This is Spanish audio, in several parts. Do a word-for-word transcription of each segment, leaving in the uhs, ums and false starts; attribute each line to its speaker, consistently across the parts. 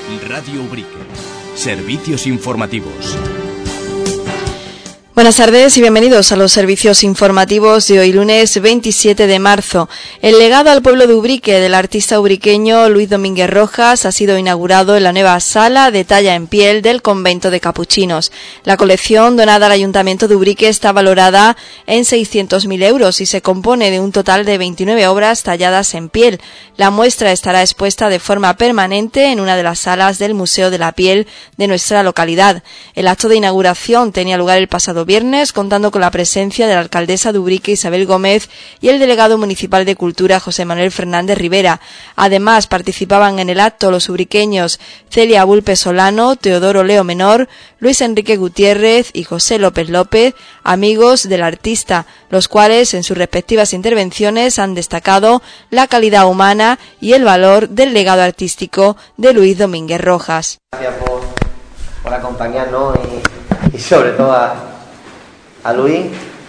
Speaker 1: Radio Ubrique. Servicios informativos.
Speaker 2: Buenas tardes y bienvenidos a los servicios informativos de hoy lunes veintisiete de marzo. El legado al pueblo de Ubrique del artista ubriqueño Luis Domínguez Rojas ha sido inaugurado en la nueva sala de talla en piel del convento de capuchinos. La colección donada al Ayuntamiento de Ubrique está valorada en seiscientos mil euros y se compone de un total de veintinueve obras talladas en piel. La muestra estará expuesta de forma permanente en una de las salas del Museo de la Piel de nuestra localidad. El acto de inauguración tenía lugar el pasado viernes, contando con la presencia de la alcaldesa de Ubrique, Isabel Gómez, y el delegado municipal de Cultura, José Manuel Fernández Rivera. Además, participaban en el acto los ubriqueños Celia Bulpe Solano, Teodoro Leo Menor, Luis Enrique Gutiérrez y José López López, amigos del artista, los cuales en sus respectivas intervenciones han destacado la calidad humana y el valor del legado artístico de Luis Domínguez Rojas.
Speaker 3: Gracias por, por acompañarnos y, y sobre todo a A Luis,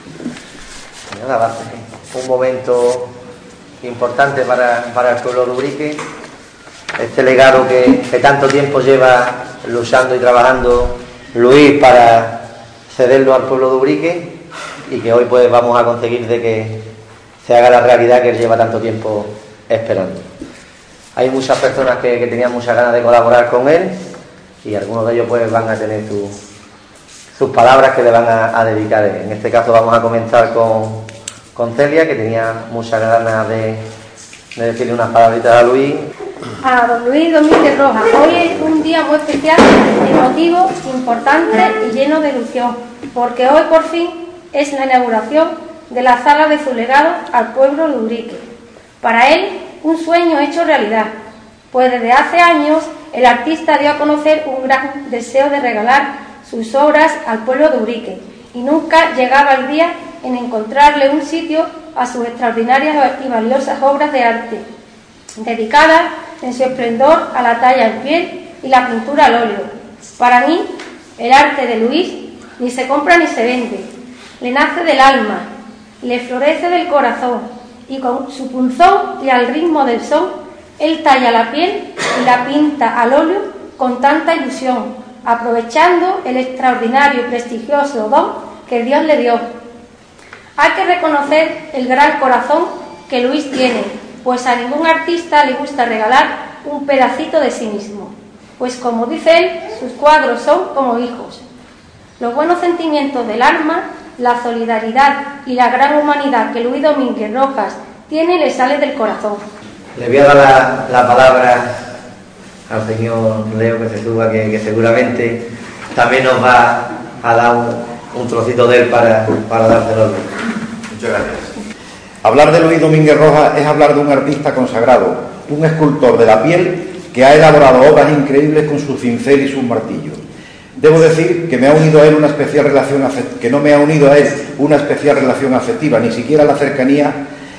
Speaker 3: nada, va a ser un momento importante para, para el pueblo de Ubrique, este legado que, que tanto tiempo lleva luchando y trabajando Luis para cederlo al pueblo de Ubrique y que hoy pues vamos a conseguir de que se haga la realidad que él lleva tanto tiempo esperando. Hay muchas personas que, que tenían muchas ganas de colaborar con él y algunos de ellos pues van a tener su sus palabras que le van a, a dedicar. En este caso vamos a comenzar con, con Celia, que tenía muchas ganas de, de decirle unas palabritas a Luis.
Speaker 4: A don Luis Domínguez Rojas, hoy es un día muy especial, emotivo, importante y lleno de ilusión, porque hoy por fin es la inauguración de la sala de su legado al pueblo de Ubrique. Para él, un sueño hecho realidad, pues desde hace años el artista dio a conocer un gran deseo de regalar sus obras al pueblo de Ubrique y nunca llegaba el día en encontrarle un sitio a sus extraordinarias y valiosas obras de arte, dedicadas en su esplendor a la talla en piel y la pintura al óleo. Para mí, el arte de Luis ni se compra ni se vende, le nace del alma, le florece del corazón y con su punzón y al ritmo del son, él talla la piel y la pinta al óleo con tanta ilusión, aprovechando el extraordinario y prestigioso don que Dios le dio. Hay que reconocer el gran corazón que Luis tiene, pues a ningún artista le gusta regalar un pedacito de sí mismo, pues como dice él, sus cuadros son como hijos. Los buenos sentimientos del alma, la solidaridad y la gran humanidad que Luis Domínguez Rojas tiene le sale del corazón.
Speaker 3: Le voy a dar la, la palabra al señor Leo que se suba, que, que seguramente también nos va a dar un, un trocito de él para, para dárselo.
Speaker 5: Muchas gracias. Hablar de Luis Domínguez Rojas es hablar de un artista consagrado, un escultor de la piel que ha elaborado obras increíbles con su cincel y sus martillos. Debo decir que me ha unido a él una especial relación afectiva, que no me ha unido a él una especial relación afectiva, ni siquiera la cercanía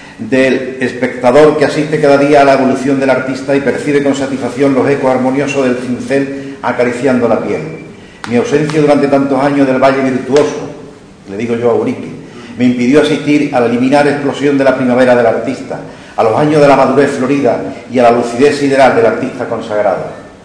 Speaker 5: del espectador que asiste cada día a la evolución del artista y percibe con satisfacción los ecos armoniosos del cincel acariciando la piel. Mi ausencia durante tantos años del Valle Virtuoso, le digo yo a Ubrique, me impidió asistir a la liminar explosión de la primavera del artista, a los años de la madurez florida y a la lucidez sideral del artista consagrado.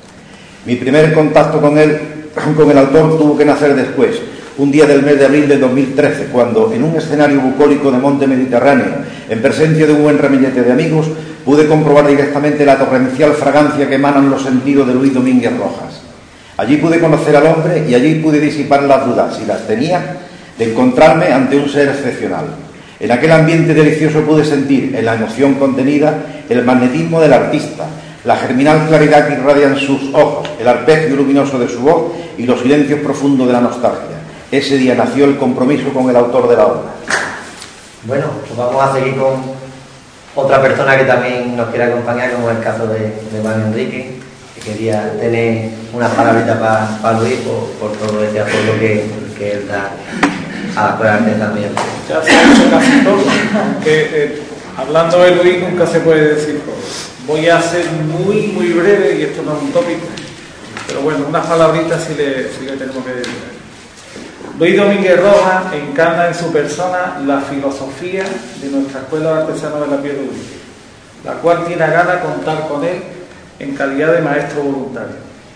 Speaker 5: Mi primer contacto con él, con el autor, tuvo que nacer después, un día del mes de abril de dos mil trece, cuando en un escenario bucólico de monte mediterráneo, en presencia de un buen ramillete de amigos, pude comprobar directamente la torrencial fragancia que emanan los sentidos de Luis Domínguez Rojas. Allí pude conocer al hombre y allí pude disipar las dudas, si las tenía, de encontrarme ante un ser excepcional. En aquel ambiente delicioso pude sentir, en la emoción contenida, el magnetismo del artista, la germinal claridad que irradian sus ojos, el arpegio luminoso de su voz y los silencios profundos de la nostalgia. Ese día nació el compromiso con el autor de la obra.
Speaker 3: Bueno, pues vamos a seguir con otra persona que también nos quiere acompañar, como es el caso de, de Mario Enrique, que quería tener unas palabritas para pa Luis por, por todo este apoyo que, que él da a la Escuela de Arte también.
Speaker 6: Ya se ha dicho casi todo, que eh, hablando de Luis nunca se puede decir todo. Voy a ser muy, muy breve, y esto no es un tópico, pero bueno, unas palabritas sí le, sí le tenemos que decir. Luis Domínguez Rojas encarna en su persona la filosofía de nuestra Escuela de Artesanos de la Piel de Ubrique, la cual tiene a gana contar con él en calidad de maestro voluntario.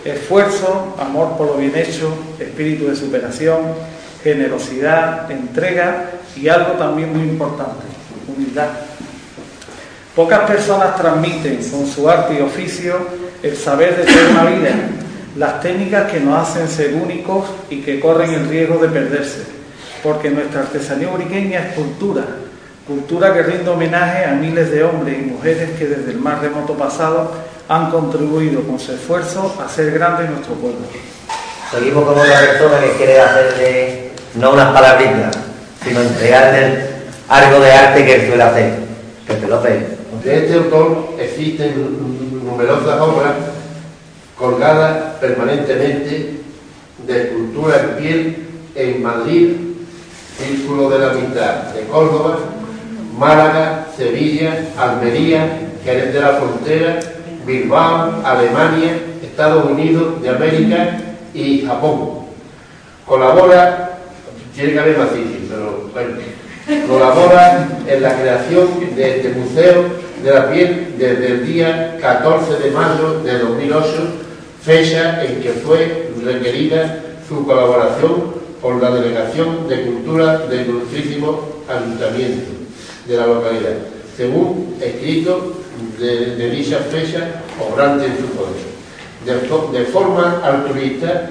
Speaker 6: esfuerzo, amor por lo bien hecho, espíritu de superación, generosidad, entrega y algo también muy importante, humildad. Pocas personas transmiten con su arte y oficio el saber de toda una vida, las técnicas que nos hacen ser únicos y que corren el riesgo de perderse, porque nuestra artesanía ubriqueña es cultura, cultura que rinde homenaje a miles de hombres y mujeres que desde el más remoto pasado han contribuido con su esfuerzo a hacer grande nuestro pueblo.
Speaker 3: Seguimos con una persona que quiere hacerle no unas palabritas, sino entregarle algo de arte que él suele hacer. Pepe López.
Speaker 7: De este autor existen numerosas obras colgadas permanentemente de escultura en piel en Madrid, Círculo de la Amistad de Córdoba, Málaga, Sevilla, Almería, Jerez de la Frontera, Bilbao, Alemania, Estados Unidos de América y Japón. Colabora, tiene que haber más sitios, pero bueno, colabora en la creación de este museo de la piel desde el día catorce de mayo de dos mil ocho, fecha en que fue requerida su colaboración por la Delegación de Cultura del Ilustrísimo Ayuntamiento de la localidad, según escrito de, de dicha fecha obrante en su poder. De, de forma altruista,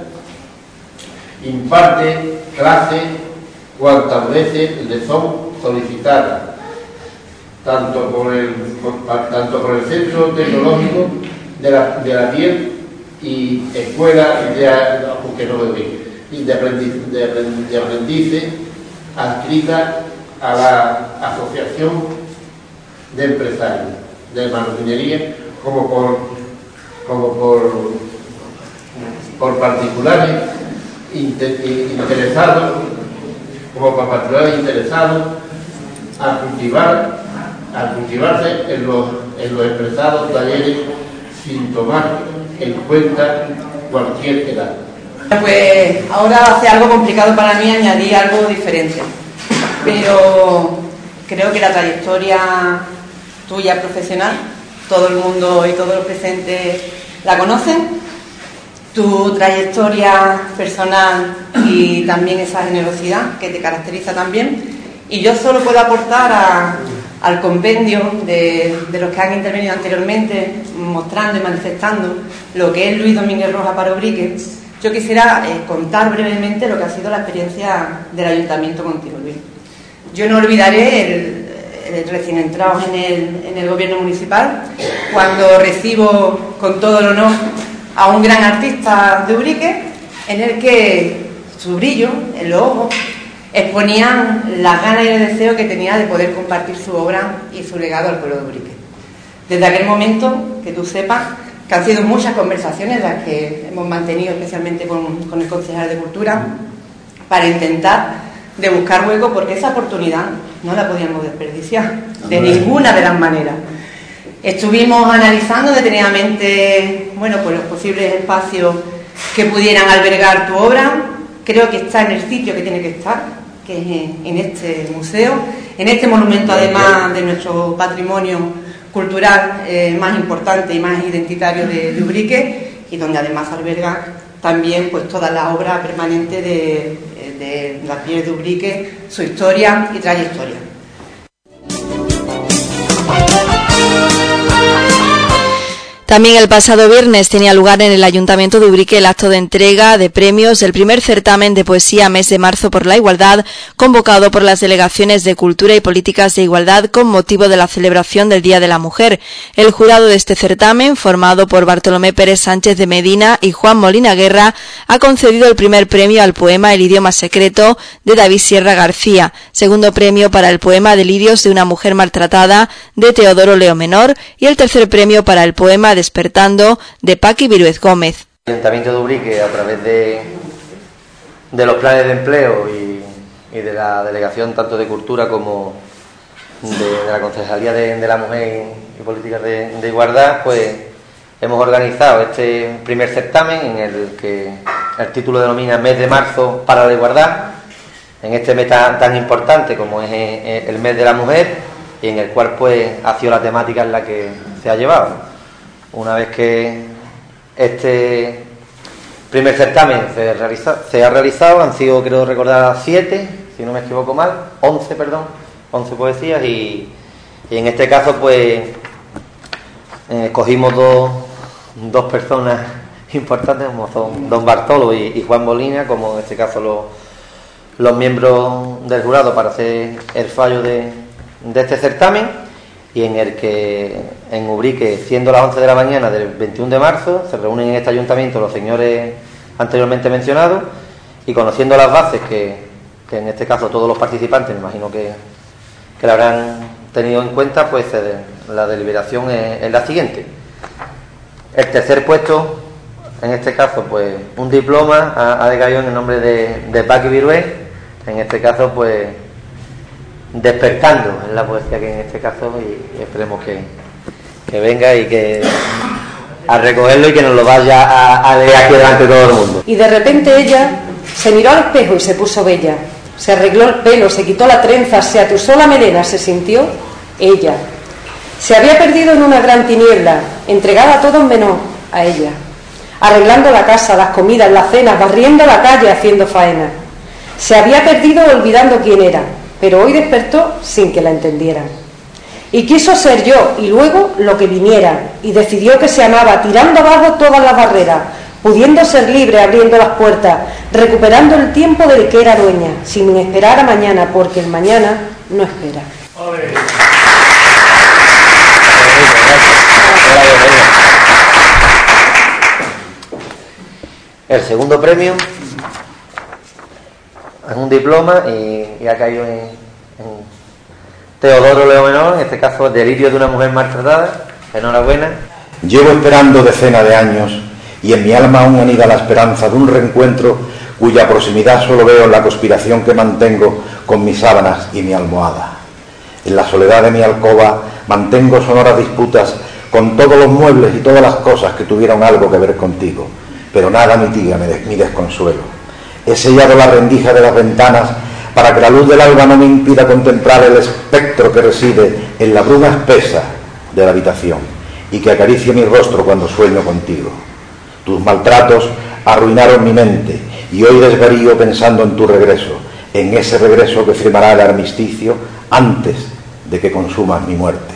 Speaker 7: imparte clases cuantas veces le son solicitadas, tanto por el, por, tanto por el Centro Tecnológico de la, de la Piel y Escuela de, aunque no lo vi, de, aprendiz, de, aprendiz, de aprendices adscrita a la Asociación de Empresarios de Marroquinería, como por, como por, por particulares inter, interesados, como por particulares interesados a cultivar, a cultivarse en los, en los expresados talleres sin tomar en cuenta cualquier edad.
Speaker 8: Pues ahora va a ser algo complicado para mí añadir algo diferente, pero creo que la trayectoria tuya profesional, todo el mundo y todos los presentes la conocen, tu trayectoria personal y también esa generosidad que te caracteriza también, y yo solo puedo aportar a, al compendio de, de los que han intervenido anteriormente, mostrando y manifestando lo que es Luis Domínguez Rojas para Ubrique. Yo quisiera eh, contar brevemente lo que ha sido la experiencia del Ayuntamiento contigo, Luis. Yo no olvidaré el, el recién entrado en el, en el gobierno municipal, cuando recibo con todo el honor a un gran artista de Ubrique, en el que su brillo en los ojos exponían las ganas y el deseo que tenía de poder compartir su obra y su legado al pueblo de Ubrique. Desde aquel momento, que tú sepas, que han sido muchas conversaciones las que hemos mantenido especialmente con, con el concejal de Cultura, para intentar de buscar hueco, porque esa oportunidad no la podíamos desperdiciar de ninguna de las maneras. Estuvimos analizando detenidamente, bueno, pues los posibles espacios que pudieran albergar tu obra. Creo que está en el sitio que tiene que estar, que es en, en este museo, en este monumento además de nuestro patrimonio cultural eh, más importante y más identitario de, de Ubrique, y donde además alberga también pues toda la obra permanente de, de la piel de Ubrique, su historia y trayectoria.
Speaker 2: También el pasado viernes tenía lugar en el Ayuntamiento de Ubrique el acto de entrega de premios del primer certamen de poesía Mes de Marzo por la Igualdad, convocado por las delegaciones de Cultura y Políticas de Igualdad con motivo de la celebración del Día de la Mujer. El jurado de este certamen, formado por Bartolomé Pérez Sánchez de Medina y Juan Molina Guerra, ha concedido el primer premio al poema El idioma secreto de David Sierra García, segundo premio para el poema Delirios de una mujer maltratada de Teodoro Leo Menor y el tercer premio para el poema Despertando de Paqui Viruez Gómez.
Speaker 3: El Ayuntamiento de Ubrique, a través de, de los planes de empleo y, y de la delegación tanto de Cultura como de, de la Concejalía de, de la Mujer y Políticas de, de Igualdad, pues hemos organizado este primer certamen en el que el título denomina Mes de Marzo para la Igualdad, en este mes tan, tan importante como es el Mes de la Mujer, y en el cual pues ha sido la temática en la que se ha llevado. Una vez que este primer certamen se, realiza, se ha realizado, han sido, creo recordar, siete, si no me equivoco mal, once, perdón, once poesías y, y en este caso pues eh, cogimos dos, dos personas importantes como son don Bartolo y, y Juan Molina, como en este caso los, los miembros del jurado para hacer el fallo de, de este certamen, y en el que en Ubrique, siendo las once de la mañana del veintiuno de marzo, se reúnen en este ayuntamiento los señores anteriormente mencionados y conociendo las bases que, que en este caso todos los participantes me imagino que, que la habrán tenido en cuenta, pues eh, la deliberación es, es la siguiente. El tercer puesto, en este caso, pues un diploma ha, ha decaído en el nombre de, de Paqui Virué, en este caso, pues despertando en la poesía que en este caso, y esperemos que, que venga y que a recogerlo y que nos lo vaya a, a leer aquí delante de todo el mundo.
Speaker 9: Y de repente ella se miró al espejo y se puso bella, se arregló el pelo, se quitó la trenza, se atusó la melena, se sintió ella. Se había perdido en una gran tiniebla, entregada a todos menos a ella, arreglando la casa, las comidas, las cenas, barriendo la calle, haciendo faena. Se había perdido olvidando quién era, pero hoy despertó sin que la entendieran. Y quiso ser yo y luego lo que viniera, y decidió que se amaba, tirando abajo todas las barreras, pudiendo ser libre, abriendo las puertas, recuperando el tiempo del que era dueña, sin esperar a mañana, porque el mañana no espera.
Speaker 3: El segundo premio es un diploma y, y ha caído en, en Teodoro Leo Menor, en este caso Delirio de una mujer maltratada. Enhorabuena.
Speaker 5: Llevo esperando decenas de años y en mi alma aún anida la esperanza de un reencuentro cuya proximidad solo veo en la conspiración que mantengo con mis sábanas y mi almohada. En la soledad de mi alcoba mantengo sonoras disputas con todos los muebles y todas las cosas que tuvieron algo que ver contigo, pero nada mitiga mi desconsuelo. He sellado la rendija de las ventanas para que la luz del alba no me impida contemplar el espectro que reside en la bruma espesa de la habitación y que acaricie mi rostro cuando sueño contigo. Tus maltratos arruinaron mi mente y hoy desvarío pensando en tu regreso, en ese regreso que firmará el armisticio antes de que consumas mi muerte.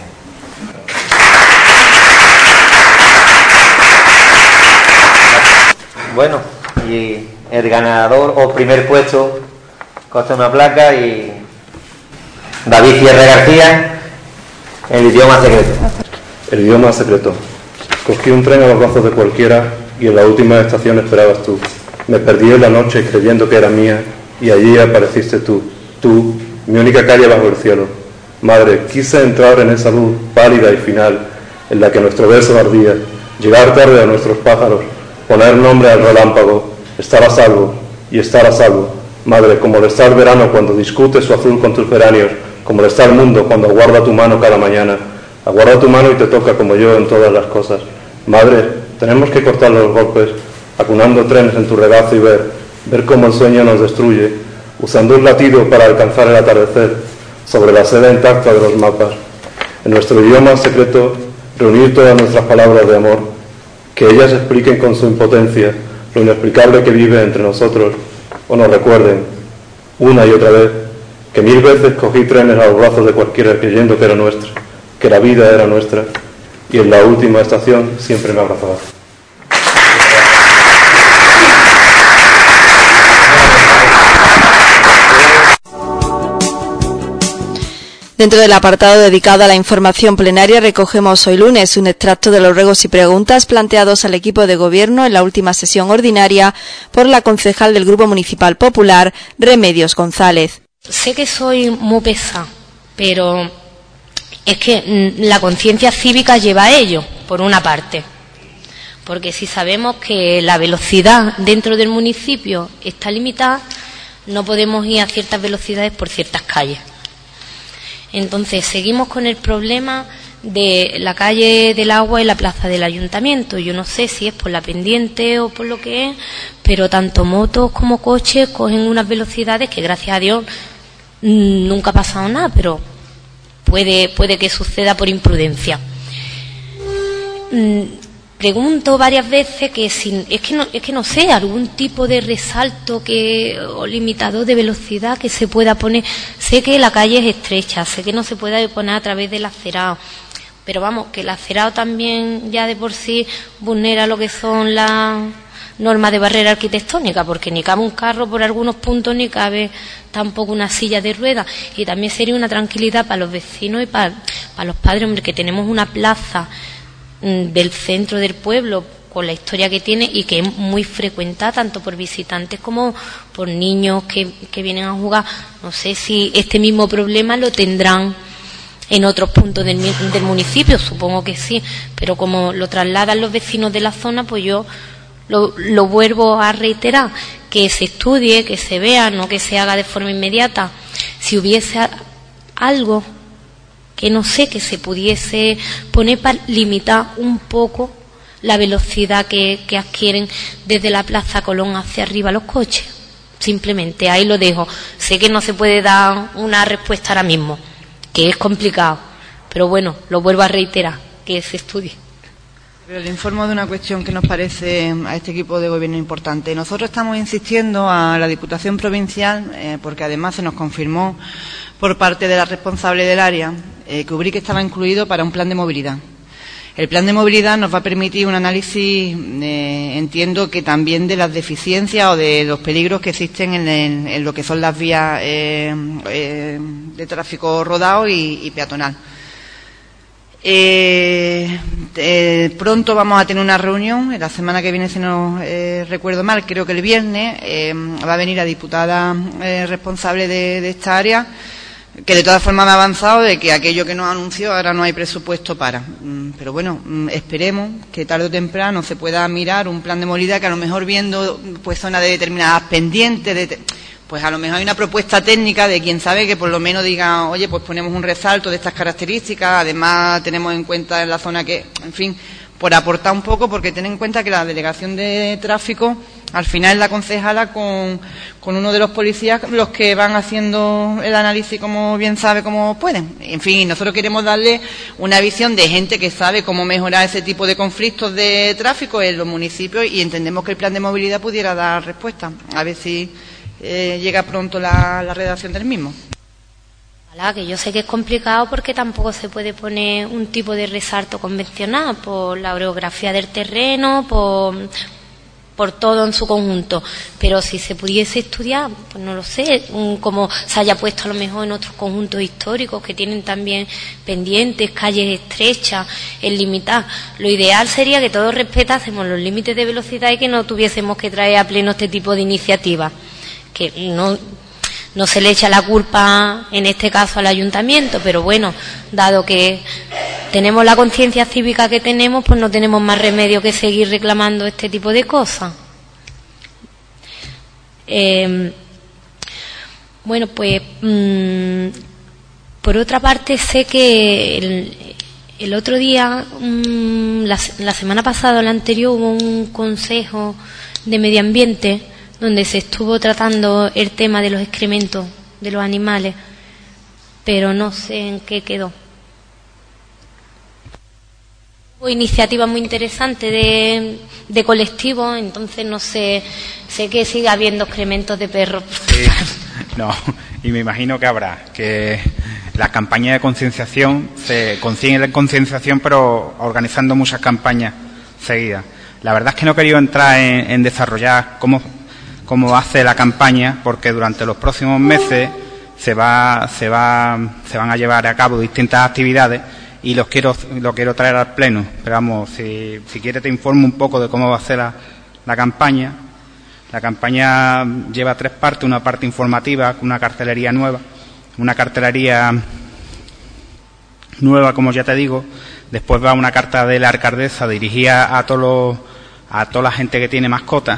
Speaker 3: Bueno, y el ganador o primer puesto consta una placa y David Cierre García, el idioma secreto.
Speaker 10: El idioma secreto. Cogí un tren a los brazos de cualquiera y en la última estación esperabas tú. Me perdí en la noche creyendo que era mía y allí apareciste tú, tú, mi única calle bajo el cielo. Madre, quise entrar en esa luz pálida y final en la que nuestro beso ardía, llegar tarde a nuestros pájaros, poner nombre al relámpago, estar a salvo y estar a salvo. Madre, como le está el verano cuando discute su azul con tus geranios, como le está el mundo cuando aguarda tu mano cada mañana, aguarda tu mano y te toca como yo en todas las cosas. Madre, tenemos que cortar los golpes, acunando trenes en tu regazo y ver, ver cómo el sueño nos destruye, usando un latido para alcanzar el atardecer, sobre la seda intacta de los mapas. En nuestro idioma secreto, reunir todas nuestras palabras de amor, que ellas expliquen con su impotencia lo inexplicable que vive entre nosotros, o nos recuerden, una y otra vez, que mil veces cogí trenes a los brazos de cualquiera creyendo que era nuestra, que la vida era nuestra, y en la última estación siempre me abrazaba.
Speaker 2: Dentro del apartado dedicado a la información plenaria recogemos hoy lunes un extracto de los ruegos y preguntas planteados al equipo de gobierno en la última sesión ordinaria por la concejal del Grupo Municipal Popular, Remedios González.
Speaker 11: Sé que soy muy pesada, pero es que la conciencia cívica lleva a ello, por una parte. Porque si sabemos que la velocidad dentro del municipio está limitada, no podemos ir a ciertas velocidades por ciertas calles. Entonces, seguimos con el problema de la calle del Agua y la plaza del Ayuntamiento. Yo no sé si es por la pendiente o por lo que es, pero tanto motos como coches cogen unas velocidades que, gracias a Dios, nunca ha pasado nada, pero puede, puede que suceda por imprudencia. pregunto varias veces que si, es que no, es que no sé, algún tipo de resalto que, o limitador de velocidad que se pueda poner. Sé que la calle es estrecha, sé que no se puede poner a través del acerado, pero vamos, que el acerado también ya de por sí vulnera lo que son las normas de barrera arquitectónica, porque ni cabe un carro por algunos puntos, ni cabe tampoco una silla de ruedas, y también sería una tranquilidad para los vecinos y para, para los padres, hombre, que tenemos una plaza del centro del pueblo con la historia que tiene y que es muy frecuentada tanto por visitantes como por niños que, que vienen a jugar. No sé si este mismo problema lo tendrán en otros puntos del, del municipio, supongo que sí, pero como lo trasladan los vecinos de la zona, pues yo lo, lo vuelvo a reiterar, que se estudie, que se vea, no que se haga de forma inmediata. Si hubiese algo que no sé, que se pudiese poner para limitar un poco la velocidad que, que adquieren desde la Plaza Colón hacia arriba los coches. Simplemente ahí lo dejo. Sé que no se puede dar una respuesta ahora mismo, que es complicado, pero bueno, lo vuelvo a reiterar, que se estudie.
Speaker 12: Pero le informo de una cuestión que nos parece a este equipo de gobierno importante. Nosotros estamos insistiendo a la Diputación Provincial, eh, porque además se nos confirmó por parte de la responsable del área eh, que Ubrique estaba incluido para un plan de movilidad. El plan de movilidad nos va a permitir un análisis, eh, entiendo que también de las deficiencias o de los peligros que existen en, en, en lo que son las vías eh, eh, de tráfico rodado y, y peatonal. Eh, eh, pronto vamos a tener una reunión, en la semana que viene, si no eh, recuerdo mal, creo que el viernes, eh, va a venir la diputada eh, responsable de, de esta área, que de todas formas me ha avanzado de que aquello que nos anunció ahora no hay presupuesto para. Pero bueno, esperemos que tarde o temprano se pueda mirar un plan de movilidad que a lo mejor viendo pues zonas de determinadas pendientes, de, pues a lo mejor hay una propuesta técnica de quien sabe que por lo menos diga, oye, pues ponemos un resalto de estas características, además tenemos en cuenta en la zona que, en fin, por aportar un poco, porque ten en cuenta que la delegación de tráfico al final es la concejala con, con uno de los policías los que van haciendo el análisis como bien sabe, como pueden. En fin, nosotros queremos darle una visión de gente que sabe cómo mejorar ese tipo de conflictos de tráfico en los municipios, y entendemos que el plan de movilidad pudiera dar respuesta. A ver si eh, llega pronto la, la redacción del mismo.
Speaker 11: Ojalá, que yo sé que es complicado porque tampoco se puede poner un tipo de resalto convencional por la orografía del terreno, por, por todo en su conjunto, pero si se pudiese estudiar, pues no lo sé, un, como se haya puesto a lo mejor en otros conjuntos históricos que tienen también pendientes, calles estrechas, el limitar. Lo ideal sería que todos respetásemos los límites de velocidad y que no tuviésemos que traer a pleno este tipo de iniciativas, que no... No se le echa la culpa, en este caso, al ayuntamiento, pero bueno, dado que tenemos la conciencia cívica que tenemos, pues no tenemos más remedio que seguir reclamando este tipo de cosas. Eh, bueno, pues, mmm, por otra parte, sé que el, el otro día, mmm, la, la semana pasada o la anterior, hubo un consejo de medio ambiente donde se estuvo tratando el tema de los excrementos de los animales, pero no sé en qué quedó. Hubo iniciativas muy interesantes de, de colectivos, entonces no sé, sé que sigue habiendo excrementos de perros.
Speaker 13: Sí, no, y me imagino que habrá, que las campañas de concienciación, se consiguen la concienciación, pero organizando muchas campañas seguidas. La verdad es que no he querido entrar en, en desarrollar cómo cómo hace la campaña, porque durante los próximos meses se va se va se van a llevar a cabo distintas actividades y los quiero lo quiero traer al pleno. Pero vamos, si, si quieres te informo un poco de cómo va a ser la, la campaña. La campaña lleva tres partes: una parte informativa, una cartelería nueva, una cartelería nueva, como ya te digo. Después va una carta de la alcaldesa dirigida a todos los, a toda la gente que tiene mascotas.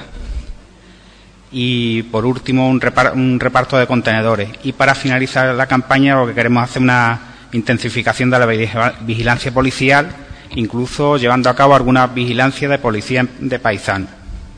Speaker 13: Y por último un, repar, un reparto de contenedores. Y para finalizar la campaña lo que queremos hacer es una intensificación de la vigilancia policial, incluso llevando a cabo alguna vigilancia de policía de paisanos.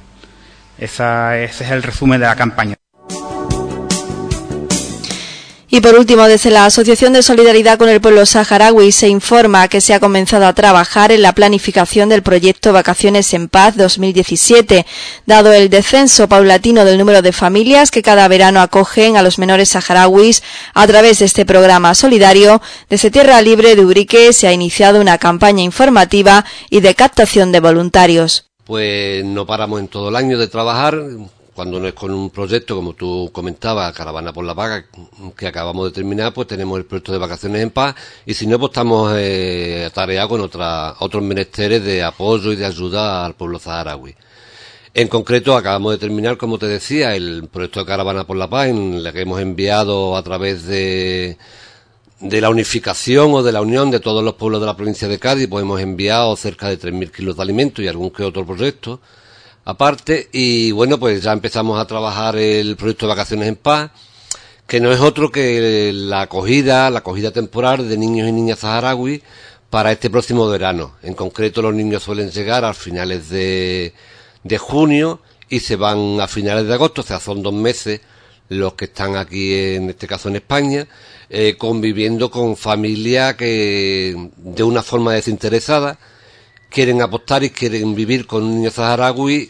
Speaker 13: Esa, ese es el resumen de la campaña.
Speaker 2: Y por último, desde la Asociación de Solidaridad con el Pueblo Saharaui se informa que se ha comenzado a trabajar en la planificación del proyecto Vacaciones en Paz dos mil diecisiete, dado el descenso paulatino del número de familias que cada verano acogen a los menores saharauis a través de este programa solidario. Desde Tierra Libre de Ubrique se ha iniciado una campaña informativa y de captación de voluntarios.
Speaker 14: Pues no paramos en todo el año de trabajar. Cuando no es con un proyecto, como tú comentabas, Caravana por la Paz, que acabamos de terminar, pues tenemos el proyecto de Vacaciones en Paz, y si no, pues estamos eh, atareados con otra, otros menesteres de apoyo y de ayuda al pueblo saharaui. En concreto, acabamos de terminar, como te decía, el proyecto de Caravana por la Paz, en el que hemos enviado a través de, de la unificación o de la unión de todos los pueblos de la provincia de Cádiz, pues hemos enviado cerca de tres mil kilos de alimentos y algún que otro proyecto aparte, y bueno, pues ya empezamos a trabajar el proyecto de Vacaciones en Paz, que no es otro que la acogida, la acogida temporal de niños y niñas saharauis para este próximo verano. En concreto, los niños suelen llegar a finales de, de junio y se van a finales de agosto, o sea, son dos meses los que están aquí, en este caso en España, eh, conviviendo con familias que de una forma desinteresada quieren apostar y quieren vivir con un niño saharaui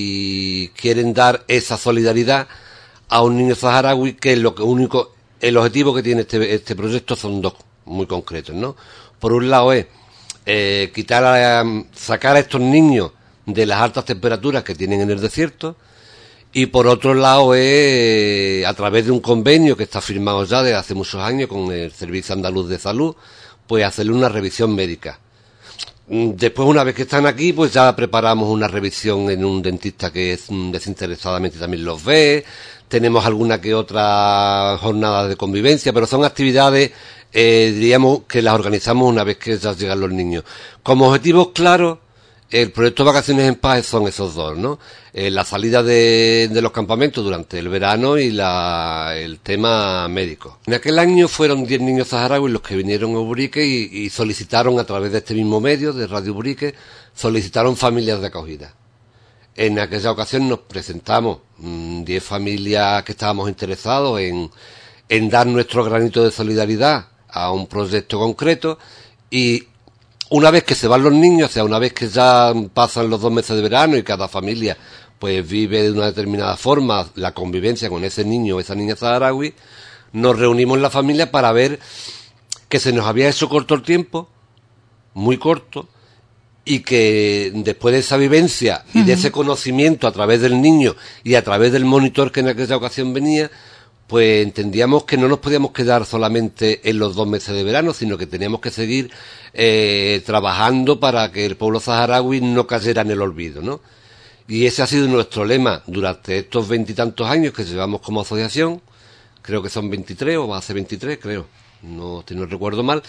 Speaker 14: y quieren dar esa solidaridad a un niño saharaui, que es lo que único, el objetivo que tiene este, este proyecto son dos muy concretos, ¿no? Por un lado es eh, quitar a, sacar a estos niños de las altas temperaturas que tienen en el desierto, y por otro lado es eh, a través de un convenio que está firmado ya desde hace muchos años con el Servicio Andaluz de Salud, pues hacerle una revisión médica. Después, una vez que están aquí, pues ya preparamos una revisión en un dentista que es desinteresadamente también los ve. Tenemos alguna que otra jornada de convivencia, pero son actividades, eh, diríamos, que las organizamos una vez que ya llegan los niños. Como objetivos claros, el proyecto Vacaciones en Paz son esos dos, ¿no? Eh, la salida de, de los campamentos durante el verano y la, el tema médico. En aquel año fueron diez niños saharauis los que vinieron a Ubrique y, y solicitaron a través de este mismo medio, de Radio Ubrique, solicitaron familias de acogida. En aquella ocasión nos presentamos mmm, diez familias que estábamos interesados en, en dar nuestro granito de solidaridad a un proyecto concreto, y una vez que se van los niños, o sea, una vez que ya pasan los dos meses de verano y cada familia pues vive de una determinada forma la convivencia con ese niño o esa niña saharaui, nos reunimos en la familia para ver que se nos había hecho corto el tiempo, muy corto, y que después de esa vivencia y de ese conocimiento a través del niño y a través del monitor que en aquella ocasión venía, pues entendíamos que no nos podíamos quedar solamente en los dos meses de verano, sino que teníamos que seguir eh, trabajando para que el pueblo saharaui no cayera en el olvido, ¿no? Y ese ha sido nuestro lema durante estos veintitantos años que llevamos como asociación. Creo que son veintitrés, o va a ser veintitrés, creo, no, si no recuerdo mal.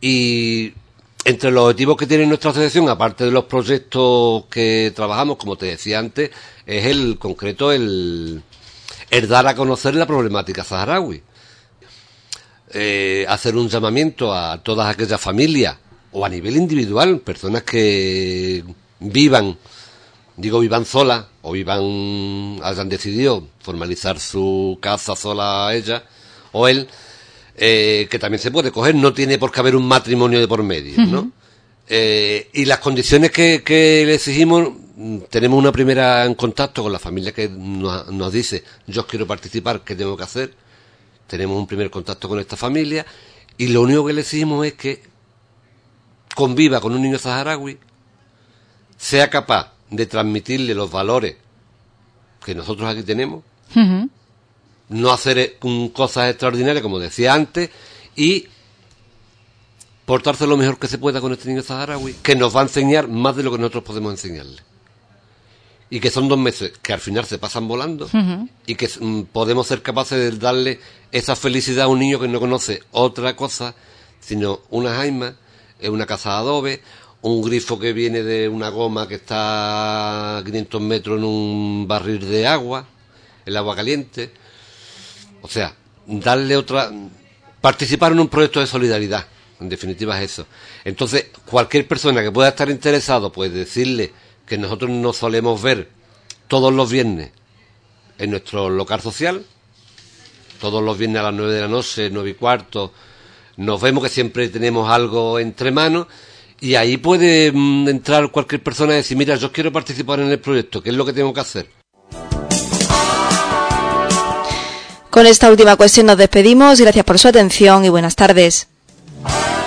Speaker 14: Y entre los objetivos que tiene nuestra asociación, aparte de los proyectos que trabajamos, como te decía antes, es el concreto, el... el dar a conocer la problemática saharaui, eh, hacer un llamamiento a todas aquellas familias, o a nivel individual, personas que vivan, digo vivan solas, o vivan, hayan decidido formalizar su casa sola a ella, o él, eh, que también se puede coger, no tiene por qué haber un matrimonio de por medio, ¿no? Uh-huh. Eh, y las condiciones que, que le exigimos, tenemos una primera en contacto con la familia que nos, nos dice, yo quiero participar, ¿qué tengo que hacer? Tenemos un primer contacto con esta familia, y lo único que le exigimos es que conviva con un niño saharaui, sea capaz de transmitirle los valores que nosotros aquí tenemos, uh-huh. no hacer cosas extraordinarias, como decía antes, y portarse lo mejor que se pueda con este niño saharaui, que nos va a enseñar más de lo que nosotros podemos enseñarle. Y que son dos meses que al final se pasan volando, uh-huh. y que mm, podemos ser capaces de darle esa felicidad a un niño que no conoce otra cosa, sino una jaima, una casa de adobe, un grifo que viene de una goma que está a quinientos metros en un barril de agua, el agua caliente. O sea, darle otra... participar en un proyecto de solidaridad, en definitiva es eso. Entonces, cualquier persona que pueda estar interesado, pues decirle que nosotros nos solemos ver todos los viernes en nuestro local social, todos los viernes a las nueve de la noche, nueve y cuarto, nos vemos, que siempre tenemos algo entre manos, y ahí puede mm, entrar cualquier persona y decir, mira, yo quiero participar en el proyecto, ¿qué es lo que tengo que hacer?
Speaker 2: Con esta última cuestión nos despedimos, gracias por su atención y buenas tardes.